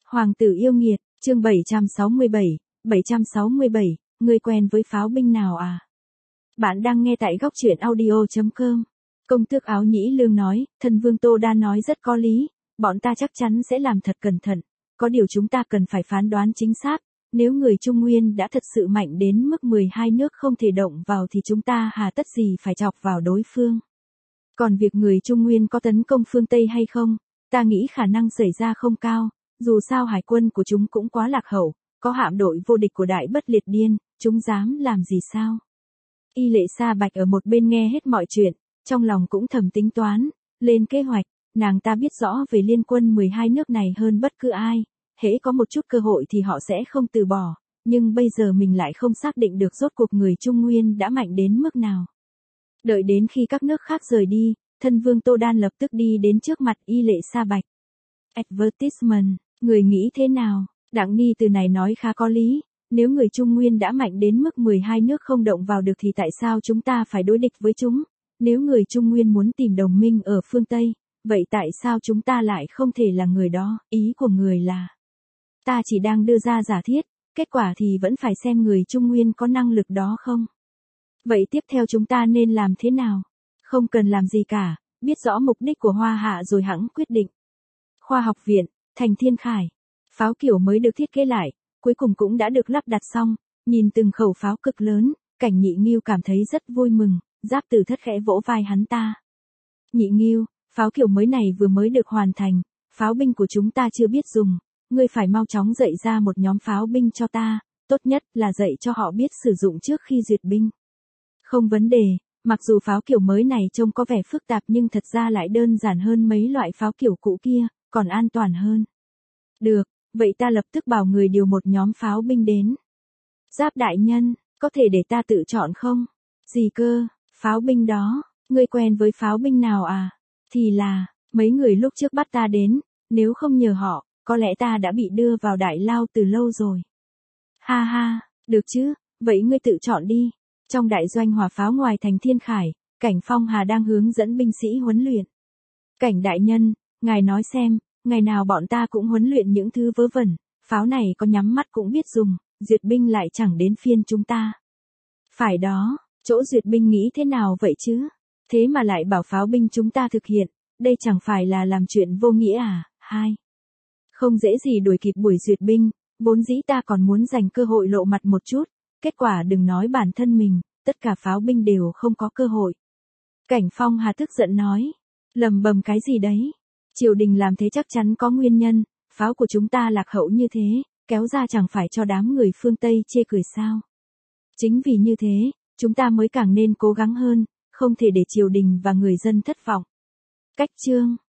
Hoàng tử yêu nghiệt, chương 767, ngươi quen với pháo binh nào à? Bạn đang nghe tại góc truyện audio.com. Công tước áo nhĩ lương nói, thân vương Tô Đa nói rất có lý, bọn ta chắc chắn sẽ làm thật cẩn thận, có điều chúng ta cần phải phán đoán chính xác, nếu người Trung Nguyên đã thật sự mạnh đến mức 12 nước không thể động vào thì chúng ta hà tất gì phải chọc vào đối phương. Còn việc người Trung Nguyên có tấn công phương Tây hay không, ta nghĩ khả năng xảy ra không cao, dù sao hải quân của chúng cũng quá lạc hậu, có hạm đội vô địch của Đại Bất Liệt Điên, chúng dám làm gì sao? Y Lệ Sa Bạch ở một bên nghe hết mọi chuyện, trong lòng cũng thầm tính toán, lên kế hoạch, nàng ta biết rõ về liên quân 12 nước này hơn bất cứ ai, hễ có một chút cơ hội thì họ sẽ không từ bỏ, nhưng bây giờ mình lại không xác định được rốt cuộc người Trung Nguyên đã mạnh đến mức nào. Đợi đến khi các nước khác rời đi, thân vương Tô Đan lập tức đi đến trước mặt Y Lệ Sa Bạch. Advertisement, người nghĩ thế nào? Đặng Ni từ này nói khá có lý, nếu người Trung Nguyên đã mạnh đến mức 12 nước không động vào được thì tại sao chúng ta phải đối địch với chúng? Nếu người Trung Nguyên muốn tìm đồng minh ở phương Tây, vậy tại sao chúng ta lại không thể là người đó? Ý của người là, ta chỉ đang đưa ra giả thiết, kết quả thì vẫn phải xem người Trung Nguyên có năng lực đó không? Vậy tiếp theo chúng ta nên làm thế nào? Không cần làm gì cả, biết rõ mục đích của Hoa Hạ rồi hẵng quyết định. Khoa học viện, thành Thiên Khải. Pháo kiểu mới được thiết kế lại, cuối cùng cũng đã được lắp đặt xong, nhìn từng khẩu pháo cực lớn, Cảnh Nhị Nghiêu cảm thấy rất vui mừng, Giáp Tử Thất khẽ vỗ vai hắn ta. Nhị Nghiêu, pháo kiểu mới này vừa mới được hoàn thành, pháo binh của chúng ta chưa biết dùng, ngươi phải mau chóng dạy ra một nhóm pháo binh cho ta, tốt nhất là dạy cho họ biết sử dụng trước khi duyệt binh. Không vấn đề, mặc dù pháo kiểu mới này trông có vẻ phức tạp nhưng thật ra lại đơn giản hơn mấy loại pháo kiểu cũ kia, còn an toàn hơn. Được, vậy ta lập tức bảo người điều một nhóm pháo binh đến. Giáp đại nhân, có thể để ta tự chọn không? Gì cơ, pháo binh đó, ngươi quen với pháo binh nào à? Thì là, mấy người lúc trước bắt ta đến, nếu không nhờ họ, có lẽ ta đã bị đưa vào đại lao từ lâu rồi. Ha ha, được chứ, vậy ngươi tự chọn đi. Trong đại doanh hỏa pháo ngoài thành Thiên Khải, Cảnh Phong Hà đang hướng dẫn binh sĩ huấn luyện. Cảnh đại nhân, ngài nói xem, ngày nào bọn ta cũng huấn luyện những thứ vớ vẩn, pháo này có nhắm mắt cũng biết dùng, duyệt binh lại chẳng đến phiên chúng ta. Phải đó, chỗ duyệt binh nghĩ thế nào vậy chứ? Thế mà lại bảo pháo binh chúng ta thực hiện, đây chẳng phải là làm chuyện vô nghĩa à? Hai. Không dễ gì đuổi kịp buổi duyệt binh, vốn dĩ ta còn muốn dành cơ hội lộ mặt một chút, kết quả đừng nói bản thân mình, tất cả pháo binh đều không có cơ hội. Cảnh Phong Hà tức giận nói, lầm bầm cái gì đấy? Triều đình làm thế chắc chắn có nguyên nhân, pháo của chúng ta lạc hậu như thế, kéo ra chẳng phải cho đám người phương Tây chê cười sao? Chính vì như thế, chúng ta mới càng nên cố gắng hơn, không thể để triều đình và người dân thất vọng. Cách chương